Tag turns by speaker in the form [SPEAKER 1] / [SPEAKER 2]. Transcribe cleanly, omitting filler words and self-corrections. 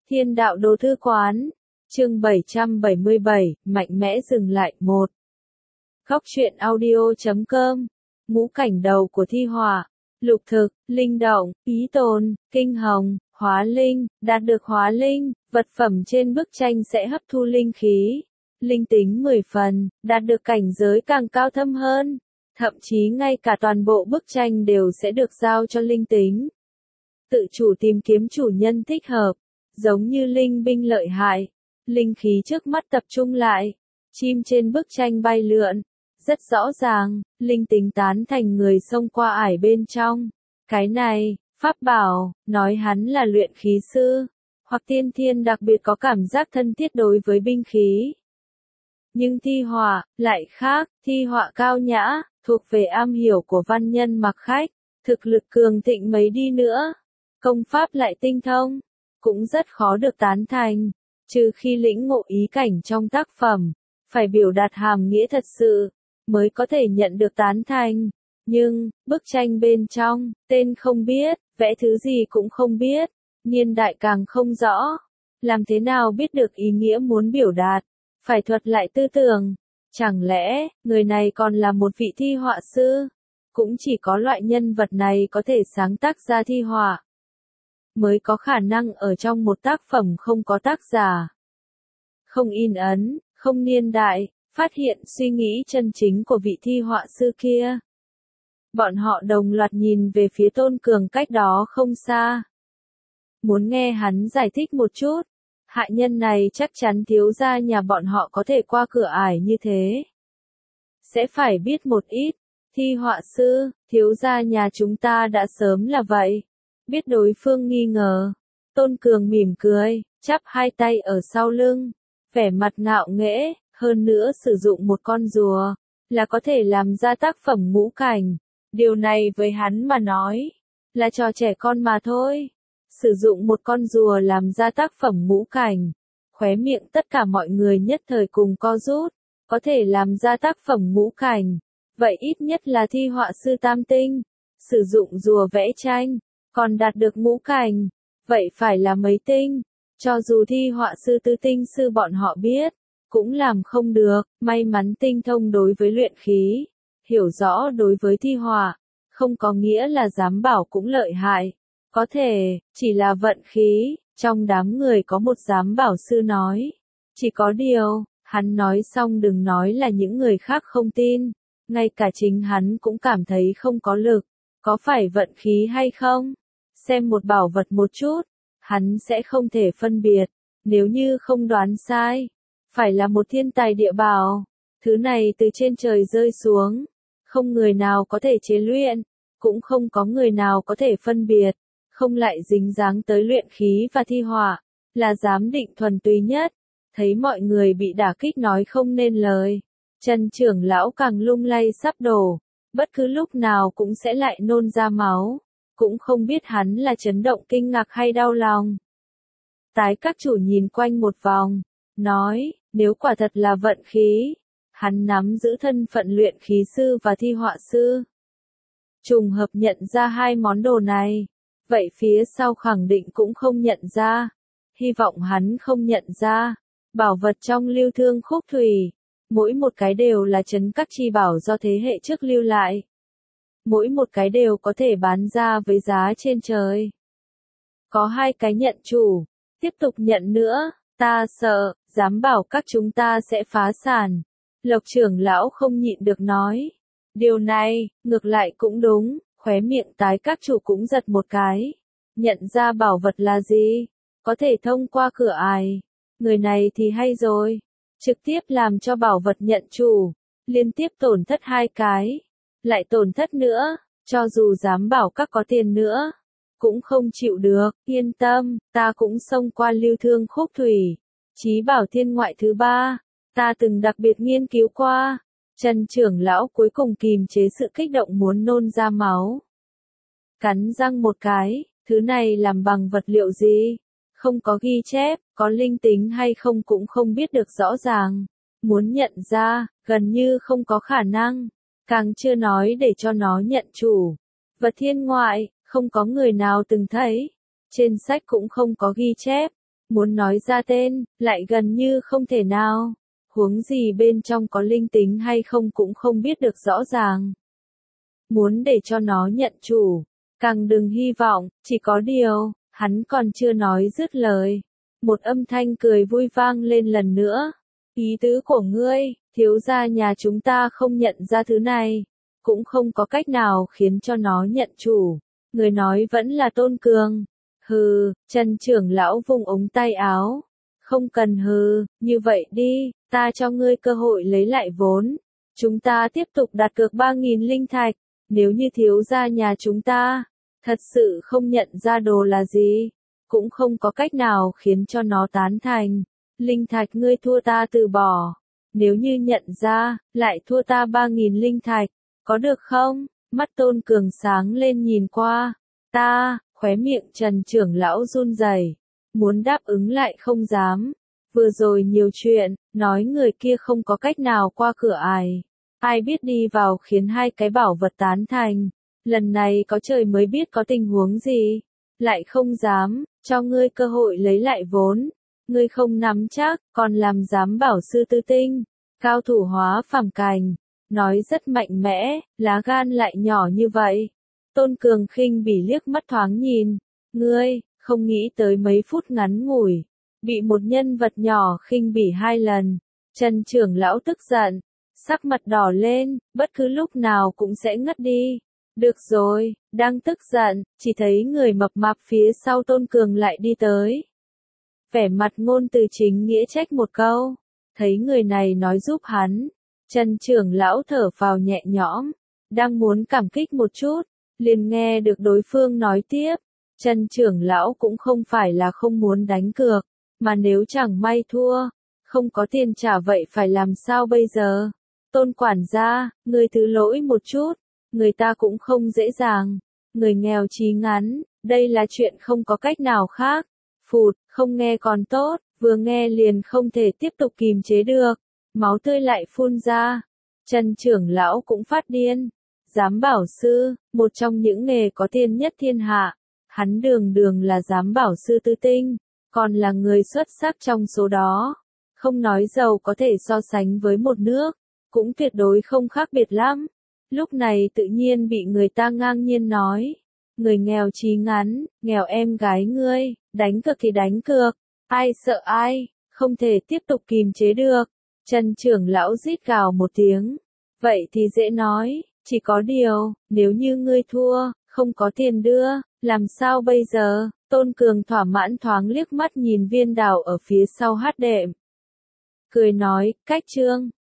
[SPEAKER 1] Thiên đạo đồ thư quán. Chương 777, mạnh mẽ dừng lại 1. Góc truyện audio.com. Ngũ cảnh đầu của thi họa. Lục thực, linh động, ý tồn, kinh hồng, hóa linh, đạt được hóa linh, vật phẩm trên bức tranh sẽ hấp thu linh khí. Linh tính 10 phần, đạt được cảnh giới càng cao thâm hơn. Thậm chí ngay cả toàn bộ bức tranh đều sẽ được giao cho linh tính. Tự chủ tìm kiếm chủ nhân thích hợp, giống như linh binh lợi hại. Linh khí trước mắt tập trung lại, chim trên bức tranh bay lượn. Rất rõ ràng, linh tính tán thành người xông qua ải bên trong. Cái này, pháp bảo, nói hắn là luyện khí sư, hoặc tiên thiên đặc biệt có cảm giác thân thiết đối với binh khí. Nhưng thi họa, lại khác, thi họa cao nhã, thuộc về am hiểu của văn nhân mặc khách, thực lực cường thịnh mấy đi nữa, công pháp lại tinh thông, cũng rất khó được tán thành, trừ khi lĩnh ngộ ý cảnh trong tác phẩm, phải biểu đạt hàm nghĩa thật sự, mới có thể nhận được tán thành. Nhưng, bức tranh bên trong, tên không biết, vẽ thứ gì cũng không biết, niên đại càng không rõ, làm thế nào biết được ý nghĩa muốn biểu đạt, phải thuật lại tư tưởng. Chẳng lẽ, người này còn là một vị thi họa sư? Cũng chỉ có loại nhân vật này có thể sáng tác ra thi họa, mới có khả năng ở trong một tác phẩm không có tác giả, không in ấn, không niên đại, phát hiện suy nghĩ chân chính của vị thi họa sư kia. Bọn họ đồng loạt nhìn về phía Tôn Cường cách đó không xa. Muốn nghe hắn giải thích một chút. Hạ nhân này chắc chắn thiếu gia nhà bọn họ có thể qua cửa ải như thế. Sẽ phải biết một ít. Thi họa sư, thiếu gia nhà chúng ta đã sớm là vậy. Biết đối phương nghi ngờ. Tôn Cường mỉm cười, chắp hai tay ở sau lưng. Vẻ mặt ngạo nghễ, hơn nữa sử dụng một con rùa, là có thể làm ra tác phẩm ngũ cảnh. Điều này với hắn mà nói, là trò trẻ con mà thôi. Sử dụng một con rùa làm ra tác phẩm ngũ cảnh, khóe miệng tất cả mọi người nhất thời cùng co rút, có thể làm ra tác phẩm ngũ cảnh, vậy ít nhất là thi họa sư tam tinh, sử dụng rùa vẽ tranh, còn đạt được ngũ cảnh, vậy phải là mấy tinh, cho dù thi họa sư tứ tinh sư bọn họ biết, cũng làm không được, may mắn tinh thông đối với luyện khí, hiểu rõ đối với thi họa, không có nghĩa là giám bảo cũng lợi hại. Có thể, chỉ là vận khí, trong đám người có một giám bảo sư nói. Chỉ có điều, hắn nói xong đừng nói là những người khác không tin, ngay cả chính hắn cũng cảm thấy không có lực, có phải vận khí hay không? Xem một bảo vật một chút, hắn sẽ không thể phân biệt, nếu như không đoán sai, phải là một thiên tài địa bảo, thứ này từ trên trời rơi xuống, không người nào có thể chế luyện, cũng không có người nào có thể phân biệt. Không lại dính dáng tới luyện khí và thi họa, là giám định thuần túy nhất. Thấy mọi người bị đả kích nói không nên lời. Trần trưởng lão càng lung lay sắp đổ, bất cứ lúc nào cũng sẽ lại nôn ra máu. Cũng không biết hắn là chấn động kinh ngạc hay đau lòng. Tái các chủ nhìn quanh một vòng, nói, nếu quả thật là vận khí, hắn nắm giữ thân phận luyện khí sư và thi họa sư. Trùng hợp nhận ra hai món đồ này. Vậy phía sau khẳng định cũng không nhận ra. Hy vọng hắn không nhận ra. Bảo vật trong lưu thương khúc thủy. Mỗi một cái đều là trấn các chi bảo do thế hệ trước lưu lại. Mỗi một cái đều có thể bán ra với giá trên trời. Có hai cái nhận chủ. Tiếp tục nhận nữa. Ta sợ, dám bảo các chúng ta sẽ phá sản. Lộc trưởng lão không nhịn được nói. Điều này, ngược lại cũng đúng. Khóe miệng tái các chủ cũng giật một cái. Nhận ra bảo vật là gì? Có thể thông qua cửa ải. Người này thì hay rồi. Trực tiếp làm cho bảo vật nhận chủ. Liên tiếp tổn thất hai cái. Lại tổn thất nữa. Cho dù dám bảo các có tiền nữa. Cũng không chịu được. Yên tâm, ta cũng xông qua lưu thương khúc thủy. Chí bảo thiên ngoại thứ 3. Ta từng đặc biệt nghiên cứu qua. Trần trưởng lão cuối cùng kìm chế sự kích động muốn nôn ra máu. Cắn răng một cái, thứ này làm bằng vật liệu gì? Không có ghi chép, có linh tính hay không cũng không biết được rõ ràng. Muốn nhận ra, gần như không có khả năng. Càng chưa nói để cho nó nhận chủ. Vật thiên ngoại, không có người nào từng thấy. Trên sách cũng không có ghi chép. muốn nói ra tên, lại gần như không thể nào. Huống gì bên trong có linh tính hay không cũng không biết được rõ ràng. Muốn để cho nó nhận chủ, càng đừng hy vọng, chỉ có điều, hắn còn chưa nói dứt lời. Một âm thanh cười vui vang lên lần nữa. Ý tứ của ngươi, thiếu gia nhà chúng ta không nhận ra thứ này, cũng không có cách nào khiến cho nó nhận chủ. Người nói vẫn là Tôn Cường. Hừ, Trần trưởng lão vùng ống tay áo. Không cần hừ, như vậy đi, ta cho ngươi cơ hội lấy lại vốn. Chúng ta tiếp tục đặt cược 3.000 linh thạch. Nếu như thiếu gia nhà chúng ta, thật sự không nhận ra đồ là gì, cũng không có cách nào khiến cho nó tán thành. Linh thạch ngươi thua ta từ bỏ. Nếu như nhận ra, lại thua ta 3.000 linh thạch. Có được không? Mắt Tôn Cường sáng lên nhìn qua. Ta, khóe miệng Trần trưởng lão run rẩy, muốn đáp ứng lại không dám. Vừa rồi nhiều chuyện, nói người kia không có cách nào qua cửa ải. Ai biết đi vào khiến hai cái bảo vật tán thành. Lần này có trời mới biết có tình huống gì. Lại không dám, cho ngươi cơ hội lấy lại vốn. Ngươi không nắm chắc, còn làm dám bảo sư tư tinh. Cao thủ hóa phàm cảnh. Nói rất mạnh mẽ, lá gan lại nhỏ như vậy. Tôn Cường khinh bỉ liếc mắt thoáng nhìn. Ngươi, không nghĩ tới mấy phút ngắn ngủi. Bị một nhân vật nhỏ khinh bỉ 2 lần. Trần trưởng lão tức giận. Sắc mặt đỏ lên, bất cứ lúc nào cũng sẽ ngất đi. Được rồi, đang tức giận, chỉ thấy người mập mạp phía sau Tôn Cường lại đi tới. Vẻ mặt ngôn từ chính nghĩa trách một câu. Thấy người này nói giúp hắn. Trần trưởng lão thở phào nhẹ nhõm. Đang muốn cảm kích một chút. Liền nghe được đối phương nói tiếp. Trần trưởng lão cũng không phải là không muốn đánh cược. Mà nếu chẳng may thua. Không có tiền trả vậy phải làm sao bây giờ? Tôn quản gia, người thứ lỗi một chút. Người ta cũng không dễ dàng. Người nghèo chí ngắn, đây là chuyện không có cách nào khác. Phụt, không nghe còn tốt, vừa nghe liền không thể tiếp tục kìm chế được. Máu tươi lại phun ra. Trần trưởng lão cũng phát điên. Giám bảo sư, một trong những nghề có tiền nhất thiên hạ. Hắn đường đường là giám bảo sư tư tinh, còn là người xuất sắc trong số đó. Không nói giàu có thể so sánh với một nước, cũng tuyệt đối không khác biệt lắm. Lúc này tự nhiên bị người ta ngang nhiên nói. Người nghèo chí ngắn, nghèo em gái ngươi, đánh cược thì đánh cược. Ai sợ ai, không thể tiếp tục kìm chế được. Trần trưởng lão rít gào một tiếng. Vậy thì dễ nói, chỉ có điều, nếu như ngươi thua, không có tiền đưa, làm sao bây giờ? Tôn Cường thỏa mãn thoáng liếc mắt nhìn viên đào ở phía sau hát đệm. Cười nói, cách trương,